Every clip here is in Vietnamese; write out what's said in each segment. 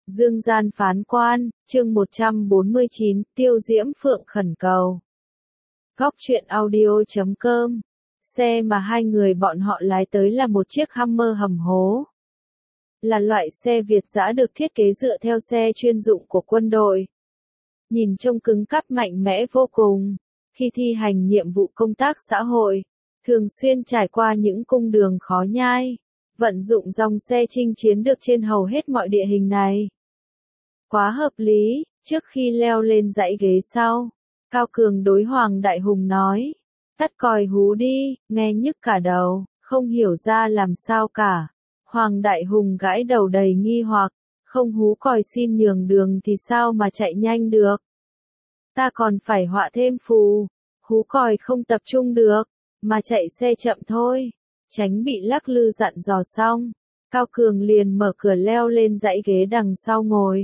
Dương gian phán quan, chương 149, Tiêu Diễm Phượng khẩn cầu. Góc truyện audio.com. Xe mà hai người bọn họ lái tới là một chiếc Hummer hầm hố. Là loại xe Việt dã được thiết kế dựa theo xe chuyên dụng của quân đội. Nhìn trông cứng cáp mạnh mẽ vô cùng. Khi thi hành nhiệm vụ công tác xã hội, thường xuyên trải qua những cung đường khó nhai. Vận dụng dòng xe chinh chiến được trên hầu hết mọi địa hình này. Quá hợp lý, trước khi leo lên dãy ghế sau, Cao Cường đối Hoàng Đại Hùng nói, tắt còi hú đi, nghe nhức cả đầu, không hiểu ra làm sao cả. Hoàng Đại Hùng gãi đầu đầy nghi hoặc, không hú còi xin nhường đường thì sao mà chạy nhanh được. Ta còn phải họa thêm phù, hú còi không tập trung được, mà chạy xe chậm thôi. Tránh bị lắc lư dặn dò xong, Cao Cường liền mở cửa leo lên dãy ghế đằng sau ngồi.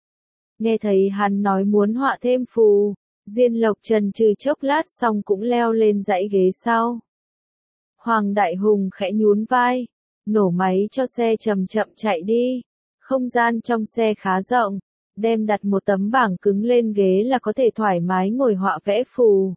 Nghe thấy hắn nói muốn họa thêm phù, Diên Lộc chần chừ chốc lát xong cũng leo lên dãy ghế sau. Hoàng Đại Hùng khẽ nhún vai, nổ máy cho xe chậm chậm chạy đi. Không gian trong xe khá rộng, đem đặt một tấm bảng cứng lên ghế là có thể thoải mái ngồi họa vẽ phù.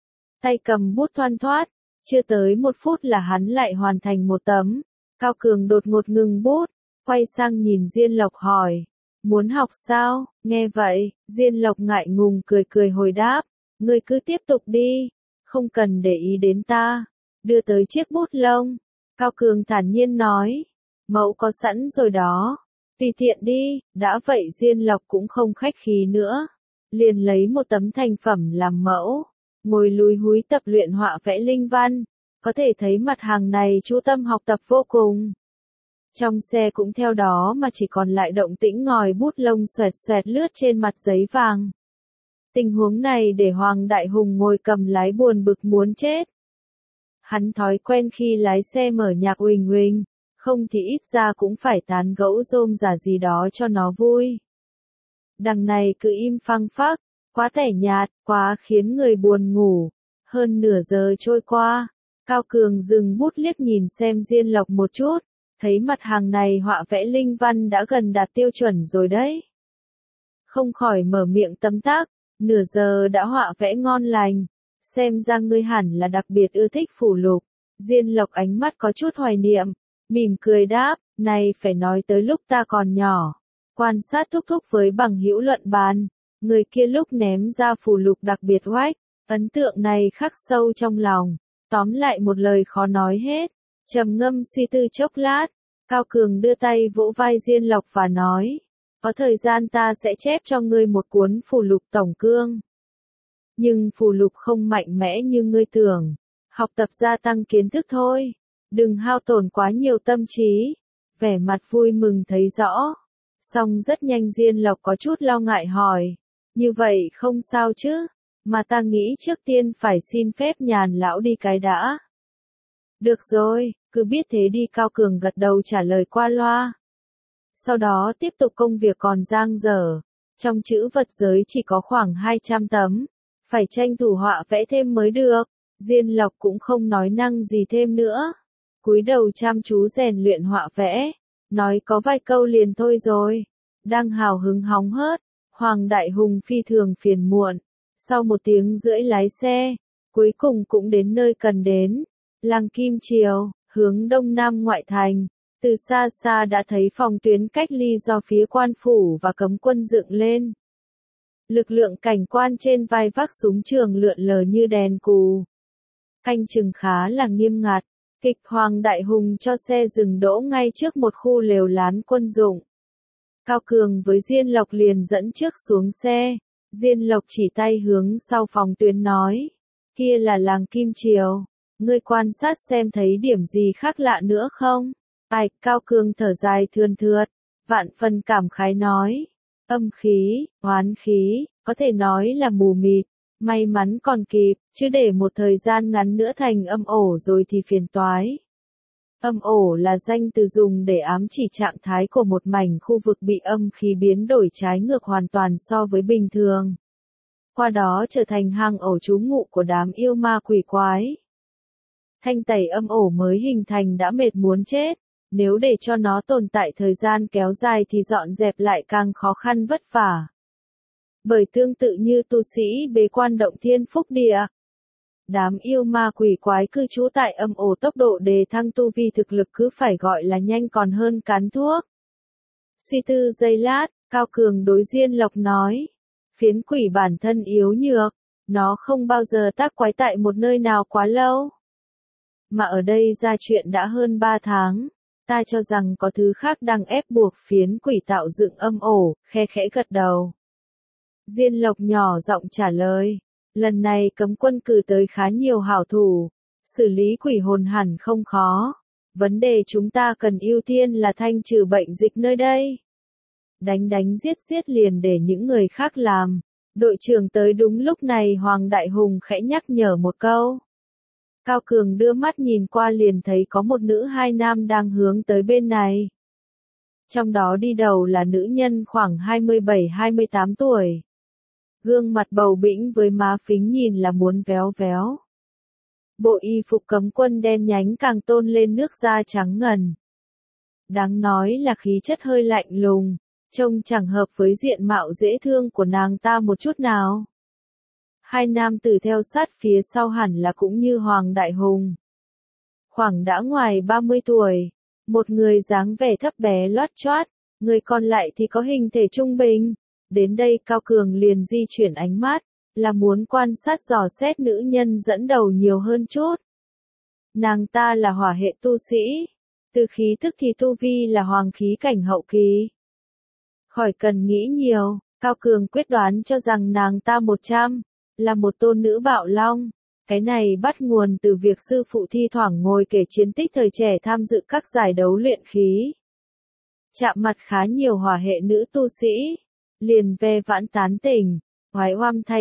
Tay cầm bút thoăn thoắt. Chưa tới 1 phút là hắn lại hoàn thành một tấm. Cao Cường đột ngột ngừng bút, quay sang nhìn Diên Lộc hỏi, muốn học sao? Nghe vậy, Diên Lộc ngại ngùng cười cười hồi đáp, ngươi cứ tiếp tục đi, không cần để ý đến ta. Đưa tới chiếc bút lông, Cao Cường thản nhiên nói, mẫu có sẵn rồi đó, tùy tiện đi. Đã vậy Diên Lộc cũng không khách khí nữa, liền lấy một tấm thành phẩm làm mẫu. Ngồi lúi húi tập luyện họa vẽ linh văn, có thể thấy mặt hàng này chú tâm học tập vô cùng. Trong xe cũng theo đó mà chỉ còn lại động tĩnh ngòi bút lông xoẹt xoẹt lướt trên mặt giấy vàng. Tình huống này để Hoàng Đại Hùng ngồi cầm lái buồn bực muốn chết. Hắn thói quen khi lái xe mở nhạc huỳnh huỳnh, không thì ít ra cũng phải tán gẫu rôm rả gì đó cho nó vui. Đằng này cứ im phăng phắc. Quá tẻ nhạt, quá khiến người buồn ngủ. Hơn nửa giờ trôi qua, Cao Cường dừng bút liếc nhìn xem Diên Lộc một chút, thấy mặt hàng này họa vẽ linh văn đã gần đạt tiêu chuẩn rồi đấy. Không khỏi mở miệng tấm tắc, nửa giờ đã họa vẽ ngon lành, xem ra ngươi hẳn là đặc biệt ưa thích phù lục. Diên Lộc ánh mắt có chút hoài niệm, mỉm cười đáp, này phải nói tới lúc ta còn nhỏ, quan sát thúc thúc với bằng hữu luận bàn. Người kia lúc ném ra phù lục đặc biệt oách, ấn tượng này khắc sâu trong lòng. Tóm lại một lời khó nói hết. Trầm ngâm suy tư chốc lát, Cao Cường đưa tay vỗ vai Diên Lộc và nói, có thời gian ta sẽ chép cho ngươi một cuốn phù lục tổng cương. Nhưng phù lục không mạnh mẽ như ngươi tưởng, học tập gia tăng kiến thức thôi, đừng hao tổn quá nhiều tâm trí. Vẻ mặt vui mừng thấy rõ. Xong rất nhanh Diên Lộc có chút lo ngại hỏi, như vậy không sao chứ, mà ta nghĩ trước tiên phải xin phép Nhàn lão đi cái đã. Được rồi, cứ biết thế đi. Cao Cường gật đầu trả lời qua loa. Sau đó tiếp tục công việc còn dang dở, trong chữ vật giới chỉ có khoảng 200 tấm, phải tranh thủ họa vẽ thêm mới được. Diên Lộc cũng không nói năng gì thêm nữa, cúi đầu chăm chú rèn luyện họa vẽ, nói có vài câu liền thôi rồi. Đang hào hứng hóng hớt, Hoàng Đại Hùng phi thường phiền muộn. Sau 1 tiếng rưỡi lái xe, cuối cùng cũng đến nơi cần đến. Làng Kim Triều, hướng đông nam ngoại thành. Từ xa xa đã thấy phòng tuyến cách ly do phía quan phủ và cấm quân dựng lên. Lực lượng cảnh quan trên vai vác súng trường lượn lờ như đèn cù. Canh chừng khá là nghiêm ngặt. Kịch Hoàng Đại Hùng cho xe dừng đỗ ngay trước một khu lều lán quân dụng. Cao Cường với Diên Lộc liền dẫn trước xuống xe. Diên Lộc chỉ tay hướng sau phòng tuyến nói, kia là làng Kim Triều, ngươi quan sát xem thấy điểm gì khác lạ nữa không? Ảch, Cao Cường thở dài thườn thượt, vạn phần cảm khái nói, âm khí, oán khí, có thể nói là mù mịt, may mắn còn kịp, chứ để một thời gian ngắn nữa thành âm ổ rồi thì phiền toái. Âm ổ là danh từ dùng để ám chỉ trạng thái của một mảnh khu vực bị âm khí biến đổi trái ngược hoàn toàn so với bình thường. Qua đó trở thành hang ổ trú ngụ của đám yêu ma quỷ quái. Thanh tẩy âm ổ mới hình thành đã mệt muốn chết, Nếu để cho nó tồn tại thời gian kéo dài thì dọn dẹp lại càng khó khăn vất vả. Bởi tương tự như tu sĩ bế quan động thiên phúc địa, đám yêu ma quỷ quái cư trú tại âm ổ tốc độ đề thăng tu vi thực lực cứ phải gọi là nhanh còn hơn cán thuốc. Suy tư giây lát, Cao Cường đối Diên Lộc nói, phiến quỷ bản thân yếu nhược, nó không bao giờ tác quái tại một nơi nào quá lâu. Mà ở đây ra chuyện đã hơn 3 tháng, ta cho rằng có thứ khác đang ép buộc phiến quỷ tạo dựng âm ổ, khe khẽ gật đầu. Diên Lộc nhỏ giọng trả lời, lần này cấm quân cử tới khá nhiều hảo thủ, xử lý quỷ hồn hẳn không khó. Vấn đề chúng ta cần ưu tiên là thanh trừ bệnh dịch nơi đây. Đánh giết giết liền để những người khác làm. Đội trưởng tới đúng lúc này Hoàng Đại Hùng khẽ nhắc nhở một câu. Cao Cường đưa mắt nhìn qua liền thấy có một nữ hai nam đang hướng tới bên này. Trong đó đi đầu là nữ nhân khoảng 27-28 tuổi. Gương mặt bầu bĩnh với má phính nhìn là muốn véo véo. Bộ y phục cấm quân đen nhánh càng tôn lên nước da trắng ngần. Đáng nói là khí chất hơi lạnh lùng, trông chẳng hợp với diện mạo dễ thương của nàng ta một chút nào. Hai nam tử theo sát phía sau hẳn là cũng như Hoàng Đại Hùng. Khoảng đã ngoài 30 tuổi, một người dáng vẻ thấp bé loát choát, người còn lại thì có hình thể trung bình. Đến đây Cao Cường liền di chuyển ánh mắt, là muốn quan sát dò xét nữ nhân dẫn đầu nhiều hơn chút. Nàng ta là hỏa hệ tu sĩ, từ khí tức thì tu vi là hoàng khí cảnh hậu kỳ. Khỏi cần nghĩ nhiều, Cao Cường quyết đoán cho rằng nàng ta 100, là một tôn nữ bạo long. Cái này bắt nguồn từ việc sư phụ thi thoảng ngồi kể chiến tích thời trẻ tham dự các giải đấu luyện khí. Chạm mặt khá nhiều hỏa hệ nữ tu sĩ, liền ve vãn tán tỉnh, hoái oăm thay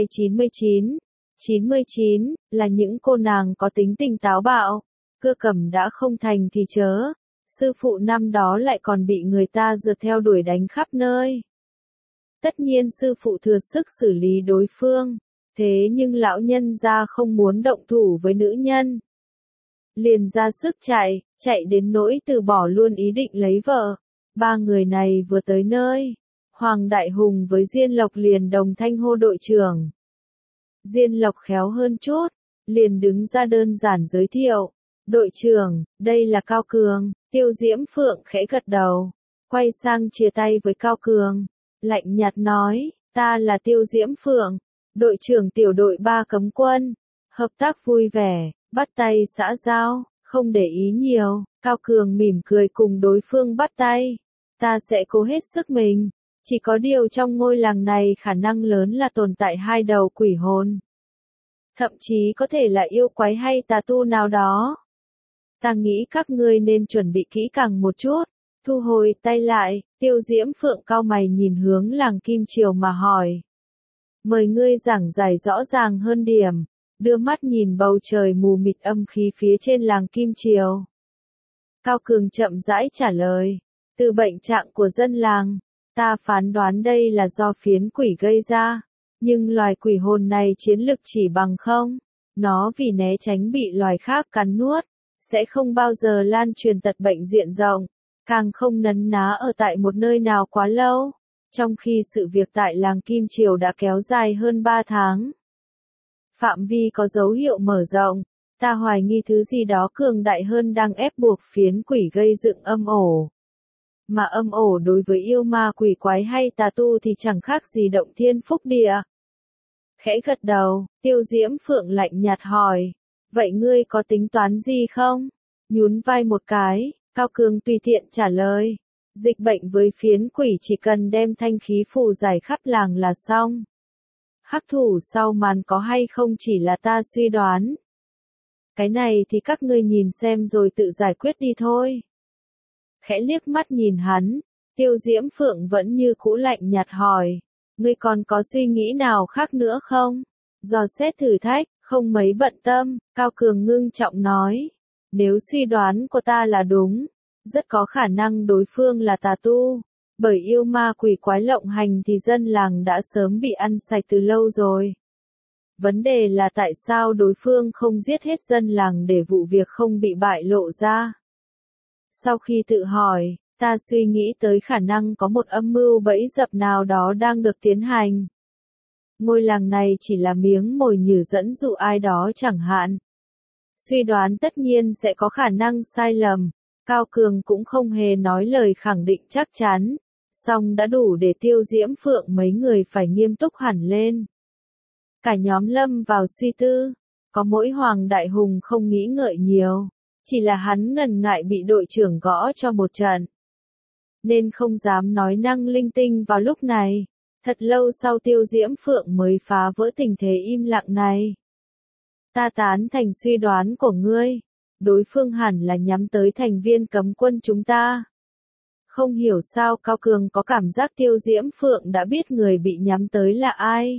99 là những cô nàng có tính tình táo bạo, cưa cầm đã không thành thì chớ, sư phụ năm đó lại còn bị người ta rượt theo đuổi đánh khắp nơi. Tất nhiên sư phụ thừa sức xử lý đối phương, thế nhưng lão nhân gia không muốn động thủ với nữ nhân. Liền ra sức chạy đến nỗi từ bỏ luôn ý định lấy vợ. Ba người này vừa tới nơi, Hoàng Đại Hùng với Diên Lộc liền đồng thanh hô đội trưởng. Diên Lộc khéo hơn chút, liền đứng ra đơn giản giới thiệu. Đội trưởng, đây là Cao Cường. Tiêu Diễm Phượng khẽ gật đầu, quay sang chia tay với Cao Cường, lạnh nhạt nói, ta là Tiêu Diễm Phượng, đội trưởng tiểu đội 3 cấm quân. Hợp tác vui vẻ, bắt tay xã giao, không để ý nhiều, Cao Cường mỉm cười cùng đối phương bắt tay. Ta sẽ cố hết sức mình. Chỉ có điều trong ngôi làng này khả năng lớn là tồn tại hai đầu quỷ hồn. Thậm chí có thể là yêu quái hay tà tu nào đó. Ta nghĩ các ngươi nên chuẩn bị kỹ càng một chút. Thu hồi tay lại, Tiêu Diễm Phượng cau mày nhìn hướng làng Kim Triều mà hỏi. Mời ngươi giảng giải rõ ràng hơn điểm. Đưa mắt nhìn bầu trời mù mịt âm khí phía trên làng Kim Triều. Cao Cường chậm rãi trả lời. Từ bệnh trạng của dân làng, ta phán đoán đây là do phiến quỷ gây ra. Nhưng loài quỷ hồn này chiến lực chỉ bằng không. Nó vì né tránh bị loài khác cắn nuốt, sẽ không bao giờ lan truyền tật bệnh diện rộng, càng không nấn ná ở tại một nơi nào quá lâu. Trong khi sự việc tại làng Kim Triều đã kéo dài hơn 3 tháng. Phạm vi có dấu hiệu mở rộng, ta hoài nghi thứ gì đó cường đại hơn đang ép buộc phiến quỷ gây dựng âm ổ. Mà âm ổ đối với yêu ma quỷ quái hay tà tu thì chẳng khác gì động thiên phúc địa. Khẽ gật đầu, Tiêu Diễm Phượng lạnh nhạt hỏi, vậy ngươi có tính toán gì không? Nhún vai một cái, Cao Cường tùy tiện trả lời, dịch bệnh với phiến quỷ chỉ cần đem thanh khí phù giải khắp làng là xong. Hắc thủ sau màn có hay không chỉ là ta suy đoán. Cái này thì các ngươi nhìn xem rồi tự giải quyết đi thôi. Khẽ liếc mắt nhìn hắn, Tiêu Diễm Phượng vẫn như cũ lạnh nhạt hỏi, ngươi còn có suy nghĩ nào khác nữa không? Dò xét thử thách, không mấy bận tâm, Cao Cường ngưng trọng nói, nếu suy đoán của ta là đúng, rất có khả năng đối phương là tà tu, bởi yêu ma quỷ quái lộng hành thì dân làng đã sớm bị ăn sạch từ lâu rồi. Vấn đề là tại sao đối phương không giết hết dân làng để vụ việc không bị bại lộ ra. Sau khi tự hỏi, ta suy nghĩ tới khả năng có một âm mưu bẫy dập nào đó đang được tiến hành. Ngôi làng này chỉ là miếng mồi nhử dẫn dụ ai đó chẳng hạn. Suy đoán tất nhiên sẽ có khả năng sai lầm, Cao Cường cũng không hề nói lời khẳng định chắc chắn, song đã đủ để Tiêu Diễm Phượng mấy người phải nghiêm túc hẳn lên. Cả nhóm lâm vào suy tư, có mỗi Hoàng Đại Hùng không nghĩ ngợi nhiều, chỉ là hắn ngần ngại bị đội trưởng gõ cho một trận, nên không dám nói năng linh tinh vào lúc này. Thật lâu sau Tiêu Diễm Phượng mới phá vỡ tình thế im lặng này. Ta tán thành suy đoán của ngươi, đối phương hẳn là nhắm tới thành viên cấm quân chúng ta. Không hiểu sao Cao Cường có cảm giác Tiêu Diễm Phượng đã biết người bị nhắm tới là ai.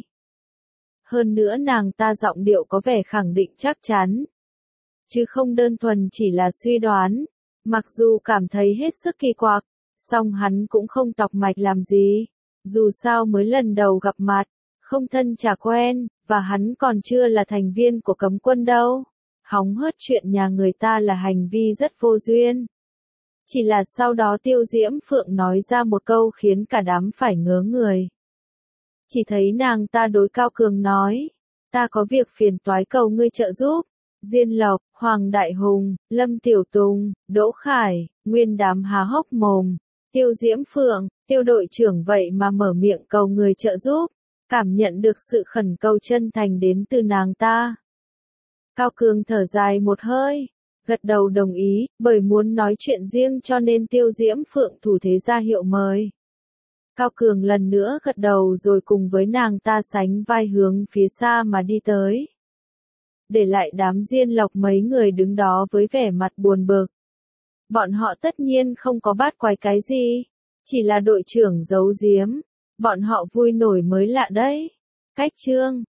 Hơn nữa nàng ta giọng điệu có vẻ khẳng định chắc chắn, chứ không đơn thuần chỉ là suy đoán. Mặc dù cảm thấy hết sức kỳ quặc, song hắn cũng không tọc mạch làm gì. Dù sao mới lần đầu gặp mặt, không thân chả quen, và hắn còn chưa là thành viên của cấm quân đâu. Hóng hớt chuyện nhà người ta là hành vi rất vô duyên. Chỉ là sau đó Tiêu Diễm Phượng nói ra một câu khiến cả đám phải ngớ người. Chỉ thấy nàng ta đối Cao Cường nói, ta có việc phiền toái cầu ngươi trợ giúp. Diên Lộc, Hoàng Đại Hùng, Lâm Tiểu Tùng, Đỗ Khải, nguyên đám há hốc mồm. Tiêu Diễm Phượng, Tiêu đội trưởng vậy mà mở miệng cầu người trợ giúp, cảm nhận được sự khẩn cầu chân thành đến từ nàng ta. Cao Cường thở dài một hơi, gật đầu đồng ý, bởi muốn nói chuyện riêng cho nên Tiêu Diễm Phượng thủ thế ra hiệu mời. Cao Cường lần nữa gật đầu rồi cùng với nàng ta sánh vai hướng phía xa mà đi tới. Để lại đám Diên Lộc mấy người đứng đó với vẻ mặt buồn bực. Bọn họ tất nhiên không có bát quái cái gì, chỉ là đội trưởng giấu giếm, bọn họ vui nổi mới lạ đấy. Cách chương